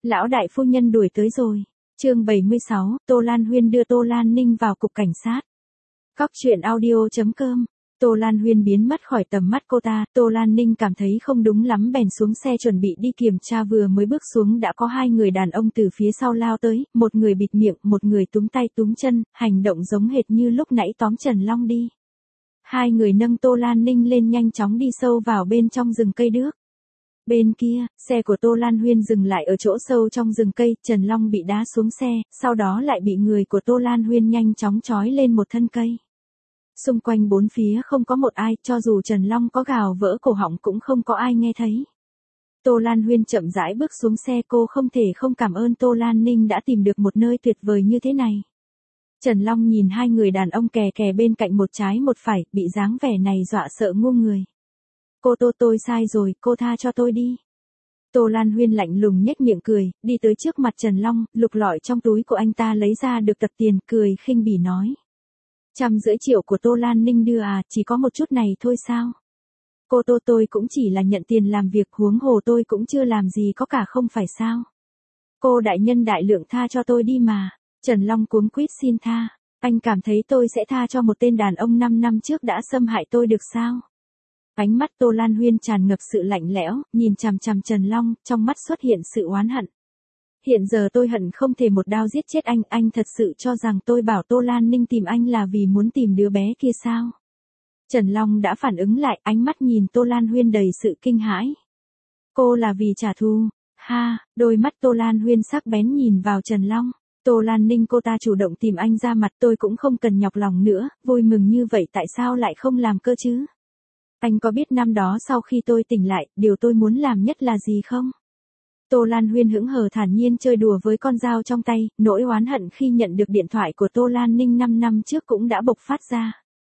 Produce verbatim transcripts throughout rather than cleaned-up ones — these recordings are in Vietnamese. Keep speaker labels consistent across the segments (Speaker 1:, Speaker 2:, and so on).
Speaker 1: Lão đại phu nhân đuổi tới rồi. Chương bảy mươi sáu, Tô Lan Huyên đưa Tô Lan Ninh vào cục cảnh sát. Cóc truyện audio chấm com. Tô Lan Huyên biến mất khỏi tầm mắt cô ta, Tô Lan Ninh cảm thấy không đúng lắm bèn xuống xe chuẩn bị đi kiểm tra, vừa mới bước xuống đã có hai người đàn ông từ phía sau lao tới, một người bịt miệng, một người túm tay túm chân, hành động giống hệt như lúc nãy tóm Trần Long đi. Hai người nâng Tô Lan Ninh lên nhanh chóng đi sâu vào bên trong rừng cây đước. Bên kia, xe của Tô Lan Huyên dừng lại ở chỗ sâu trong rừng cây, Trần Long bị đá xuống xe, sau đó lại bị người của Tô Lan Huyên nhanh chóng trói lên một thân cây. Xung quanh bốn phía không có một ai, cho dù Trần Long có gào vỡ cổ họng cũng không có ai nghe thấy. Tô Lan Huyên chậm rãi bước xuống xe, cô không thể không cảm ơn Tô Lan Ninh đã tìm được một nơi tuyệt vời như thế này. Trần Long nhìn hai người đàn ông kè kè bên cạnh một trái một phải, bị dáng vẻ này dọa sợ ngu người. Cô Tô, tôi sai rồi, cô tha cho tôi đi. Tô Lan Huyên lạnh lùng nhếch miệng cười, đi tới trước mặt Trần Long, lục lọi trong túi của anh ta lấy ra được tập tiền, cười khinh bỉ nói. Trăm rưỡi triệu của Tô Lan Ninh đưa à, chỉ có một chút này thôi sao? Cô Tô, tôi cũng chỉ là nhận tiền làm việc, huống hồ tôi cũng chưa làm gì có cả, không phải sao? Cô đại nhân đại lượng tha cho tôi đi mà. Trần Long cuống quýt xin tha. Anh cảm thấy tôi sẽ tha cho một tên đàn ông năm năm trước đã xâm hại tôi được sao? Ánh mắt Tô Lan Huyên tràn ngập sự lạnh lẽo, nhìn chằm chằm Trần Long, trong mắt xuất hiện sự oán hận. Hiện giờ tôi hận không thể một đao giết chết anh, anh thật sự cho rằng tôi bảo Tô Lan Ninh tìm anh là vì muốn tìm đứa bé kia sao? Trần Long đã phản ứng lại, ánh mắt nhìn Tô Lan Huyên đầy sự kinh hãi. Cô là vì trả thù? Ha, đôi mắt Tô Lan Huyên sắc bén nhìn vào Trần Long. Tô Lan Ninh, cô ta chủ động tìm anh ra mặt, tôi cũng không cần nhọc lòng nữa, vui mừng như vậy tại sao lại không làm cơ chứ? Anh có biết năm đó sau khi tôi tỉnh lại, điều tôi muốn làm nhất là gì không? Tô Lan Huyên hững hờ thản nhiên chơi đùa với con dao trong tay, nỗi oán hận khi nhận được điện thoại của Tô Lan Ninh năm năm trước cũng đã bộc phát ra.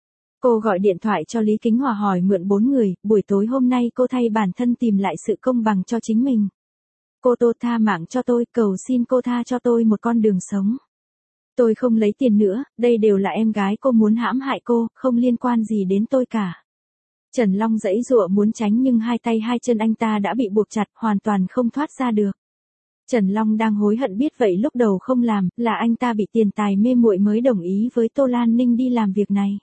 Speaker 1: Cô gọi điện thoại cho Lý Kính Hòa hỏi mượn bốn người, buổi tối hôm nay cô thay bản thân tìm lại sự công bằng cho chính mình. Cô Tô, tha mạng cho tôi, cầu xin cô tha cho tôi một con đường sống. Tôi không lấy tiền nữa, đây đều là em gái cô muốn hãm hại cô, không liên quan gì đến tôi cả. Trần Long giãy giụa muốn tránh nhưng hai tay hai chân anh ta đã bị buộc chặt, hoàn toàn không thoát ra được. Trần Long đang hối hận biết vậy lúc đầu không làm, là anh ta bị tiền tài mê muội mới đồng ý với Tô Lan Ninh đi làm việc này.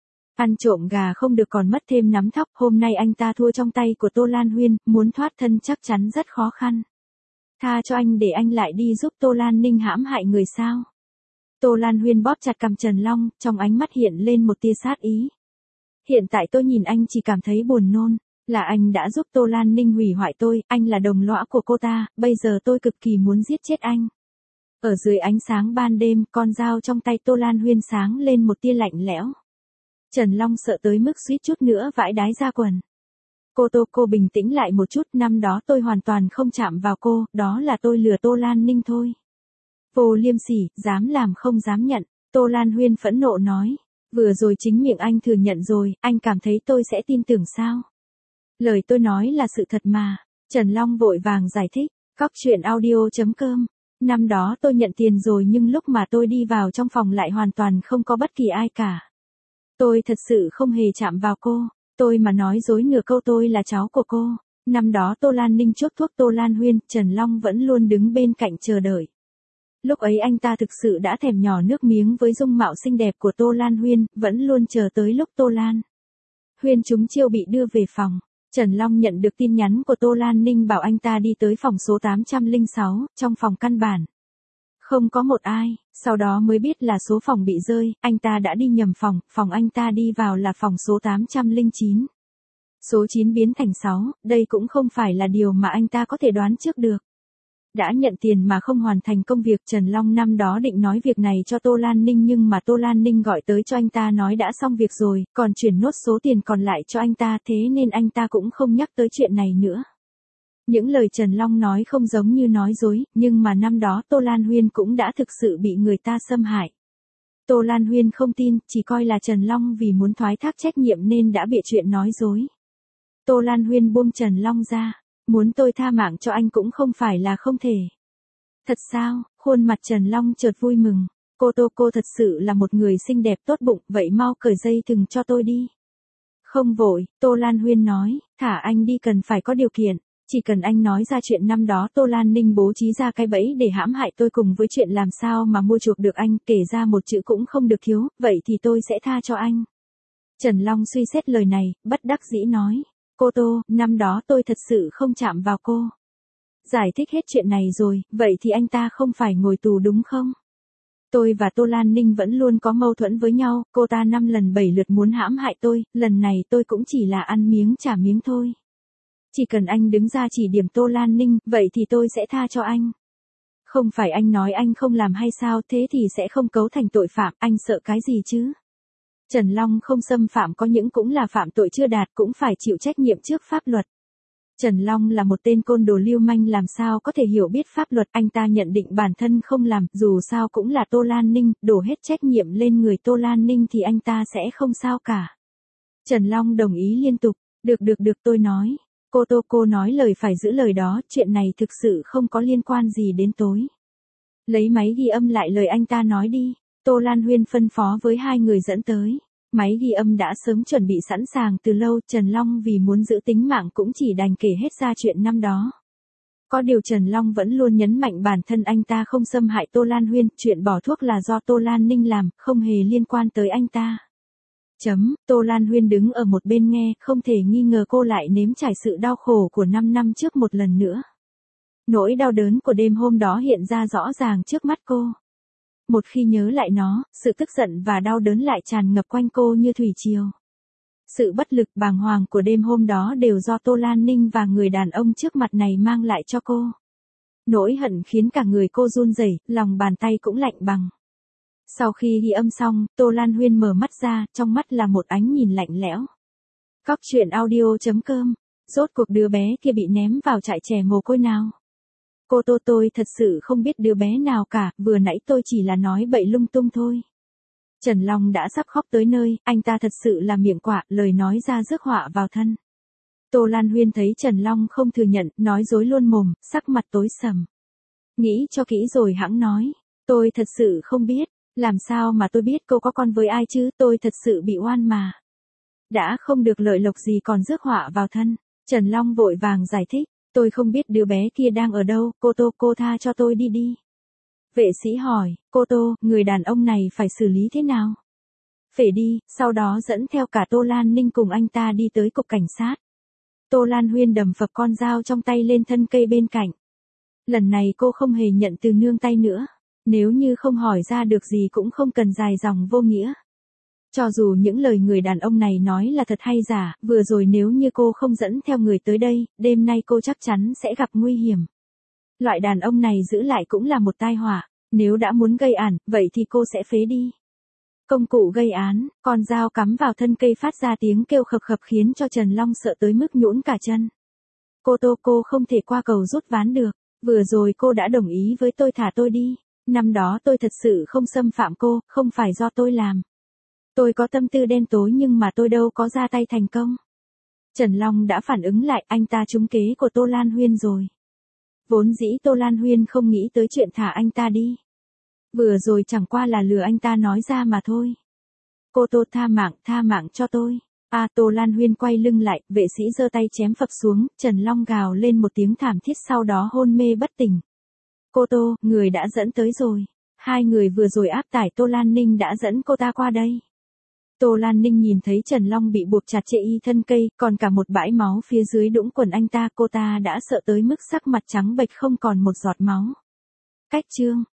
Speaker 1: Ăn trộm gà không được còn mất thêm nắm thóc, hôm nay anh ta thua trong tay của Tô Lan Huyên, muốn thoát thân chắc chắn rất khó khăn. Tha cho anh để anh lại đi giúp Tô Lan Ninh hãm hại người sao? Tô Lan Huyên bóp chặt cằm Trần Long, trong ánh mắt hiện lên một tia sát ý. Hiện tại tôi nhìn anh chỉ cảm thấy buồn nôn, là anh đã giúp Tô Lan Ninh hủy hoại tôi, anh là đồng lõa của cô ta, bây giờ tôi cực kỳ muốn giết chết anh. Ở dưới ánh sáng ban đêm, con dao trong tay Tô Lan Huyên sáng lên một tia lạnh lẽo. Trần Long sợ tới mức suýt chút nữa vãi đái ra quần. Cô Tô, cô bình tĩnh lại một chút, năm đó tôi hoàn toàn không chạm vào cô, đó là tôi lừa Tô Lan Ninh thôi. Vô liêm sỉ, dám làm không dám nhận, Tô Lan Huyên phẫn nộ nói. Vừa rồi chính miệng anh thừa nhận rồi, anh cảm thấy tôi sẽ tin tưởng sao? Lời tôi nói là sự thật mà. Trần Long vội vàng giải thích, cóc truyện audio chấm com. Năm đó tôi nhận tiền rồi nhưng lúc mà tôi đi vào trong phòng lại hoàn toàn không có bất kỳ ai cả. Tôi thật sự không hề chạm vào cô, tôi mà nói dối nửa câu tôi là cháu của cô. Năm đó Tô Lan Ninh chuốc thuốc Tô Lan Huyên, Trần Long vẫn luôn đứng bên cạnh chờ đợi. Lúc ấy anh ta thực sự đã thèm nhỏ nước miếng với dung mạo xinh đẹp của Tô Lan Huyên, vẫn luôn chờ tới lúc Tô Lan Huyên trúng chiêu bị đưa về phòng. Trần Long nhận được tin nhắn của Tô Lan Ninh bảo anh ta đi tới phòng số tám trăm lẻ sáu, trong phòng căn bản. Không có một ai, sau đó mới biết là số phòng bị rơi, anh ta đã đi nhầm phòng, phòng anh ta đi vào là phòng số tám trăm lẻ chín. Số chín biến thành sáu, đây cũng không phải là điều mà anh ta có thể đoán trước được. Đã nhận tiền mà không hoàn thành công việc, Trần Long năm đó định nói việc này cho Tô Lan Ninh nhưng mà Tô Lan Ninh gọi tới cho anh ta nói đã xong việc rồi, còn chuyển nốt số tiền còn lại cho anh ta, thế nên anh ta cũng không nhắc tới chuyện này nữa. Những lời Trần Long nói không giống như nói dối, nhưng mà năm đó Tô Lan Huyên cũng đã thực sự bị người ta xâm hại. Tô Lan Huyên không tin, chỉ coi là Trần Long vì muốn thoái thác trách nhiệm nên đã bịa chuyện nói dối. Tô Lan Huyên buông Trần Long ra. Muốn tôi tha mạng cho anh cũng không phải là không thể. Thật sao? Khuôn mặt Trần Long chợt vui mừng. Cô Tô, cô thật sự là một người xinh đẹp tốt bụng, vậy mau cởi dây thừng cho tôi đi. Không vội, Tô Lan Huyên nói, thả anh đi cần phải có điều kiện. Chỉ cần anh nói ra chuyện năm đó Tô Lan Ninh bố trí ra cái bẫy để hãm hại tôi cùng với chuyện làm sao mà mua chuộc được anh, kể ra một chữ cũng không được thiếu, vậy thì tôi sẽ tha cho anh. Trần Long suy xét lời này, bất đắc dĩ nói. Cô Tô, năm đó tôi thật sự không chạm vào cô. Giải thích hết chuyện này rồi, vậy thì anh ta không phải ngồi tù đúng không? Tôi và Tô Lan Ninh vẫn luôn có mâu thuẫn với nhau, cô ta năm lần bảy lượt muốn hãm hại tôi, lần này tôi cũng chỉ là ăn miếng trả miếng thôi. Chỉ cần anh đứng ra chỉ điểm Tô Lan Ninh, vậy thì tôi sẽ tha cho anh. Không phải anh nói anh không làm hay sao, thế thì sẽ không cấu thành tội phạm, anh sợ cái gì chứ? Trần Long không xâm phạm có những cũng là phạm tội chưa đạt, cũng phải chịu trách nhiệm trước pháp luật. Trần Long là một tên côn đồ lưu manh làm sao có thể hiểu biết pháp luật, anh ta nhận định bản thân không làm, dù sao cũng là Tô Lan Ninh, đổ hết trách nhiệm lên người Tô Lan Ninh thì anh ta sẽ không sao cả. Trần Long đồng ý liên tục, được được được tôi nói. Cô Tô cô nói lời phải giữ lời đó, chuyện này thực sự không có liên quan gì đến tối. Lấy máy ghi âm lại lời anh ta nói đi, Tô Lan Huyên phân phó với hai người dẫn tới. Máy ghi âm đã sớm chuẩn bị sẵn sàng từ lâu, Trần Long vì muốn giữ tính mạng cũng chỉ đành kể hết ra chuyện năm đó. Có điều Trần Long vẫn luôn nhấn mạnh bản thân anh ta không xâm hại Tô Lan Huyên, chuyện bỏ thuốc là do Tô Lan Ninh làm, không hề liên quan tới anh ta. Chấm, Tô Lan Huyên đứng ở một bên nghe, không thể nghi ngờ cô lại nếm trải sự đau khổ của năm năm trước một lần nữa. Nỗi đau đớn của đêm hôm đó hiện ra rõ ràng trước mắt cô. Một khi nhớ lại nó, sự tức giận và đau đớn lại tràn ngập quanh cô như thủy triều. Sự bất lực bàng hoàng của đêm hôm đó đều do Tô Lan Ninh và người đàn ông trước mặt này mang lại cho cô. Nỗi hận khiến cả người cô run rẩy, lòng bàn tay cũng lạnh băng. Sau khi ghi âm xong, Tô Lan Huyên mở mắt ra, trong mắt là một ánh nhìn lạnh lẽo. Cóc truyện audio chấm com, rốt cuộc đứa bé kia bị ném vào trại trẻ mồ côi nào? Cô Tô tôi thật sự không biết đứa bé nào cả, vừa nãy tôi chỉ là nói bậy lung tung thôi. Trần Long đã sắp khóc tới nơi, anh ta thật sự là miệng quạ, lời nói ra rước họa vào thân. Tô Lan Huyên thấy Trần Long không thừa nhận, nói dối luôn mồm, sắc mặt tối sầm. Nghĩ cho kỹ rồi hẵng nói, tôi thật sự không biết, làm sao mà tôi biết cô có con với ai chứ, tôi thật sự bị oan mà. Đã không được lợi lộc gì còn rước họa vào thân, Trần Long vội vàng giải thích. Tôi không biết đứa bé kia đang ở đâu, cô Tô cô tha cho tôi đi đi. Vệ sĩ hỏi, cô Tô, người đàn ông này phải xử lý thế nào? Phể đi, sau đó dẫn theo cả Tô Lan Ninh cùng anh ta đi tới cục cảnh sát. Tô Lan Huyên đầm phập con dao trong tay lên thân cây bên cạnh. Lần này cô không hề nhận từ nương tay nữa. Nếu như không hỏi ra được gì cũng không cần dài dòng vô nghĩa. Cho dù những lời người đàn ông này nói là thật hay giả, vừa rồi nếu như cô không dẫn theo người tới đây, đêm nay cô chắc chắn sẽ gặp nguy hiểm. Loại đàn ông này giữ lại cũng là một tai họa, nếu đã muốn gây án, vậy thì cô sẽ phế đi. Công cụ gây án, con dao cắm vào thân cây phát ra tiếng kêu khập khập khiến cho Trần Long sợ tới mức nhũn cả chân. Cô Tô cô không thể qua cầu rút ván được, vừa rồi cô đã đồng ý với tôi thả tôi đi, năm đó tôi thật sự không xâm phạm cô, không phải do tôi làm. Tôi có tâm tư đen tối nhưng mà tôi đâu có ra tay thành công. Trần Long đã phản ứng lại, anh ta trúng kế của Tô Lan Huyên rồi. Vốn dĩ Tô Lan Huyên không nghĩ tới chuyện thả anh ta đi. Vừa rồi chẳng qua là lừa anh ta nói ra mà thôi. Cô Tô tha mạng, tha mạng cho tôi. À Tô Lan Huyên quay lưng lại, vệ sĩ giơ tay chém phập xuống, Trần Long gào lên một tiếng thảm thiết sau đó hôn mê bất tỉnh. Cô Tô, người đã dẫn tới rồi. Hai người vừa rồi áp tải Tô Lan Ninh đã dẫn cô ta qua đây. Tô Lan Ninh nhìn thấy Trần Long bị buộc chặt chê y thân cây, còn cả một bãi máu phía dưới đũng quần anh ta, cô ta đã sợ tới mức sắc mặt trắng bệch không còn một giọt máu. Cách chương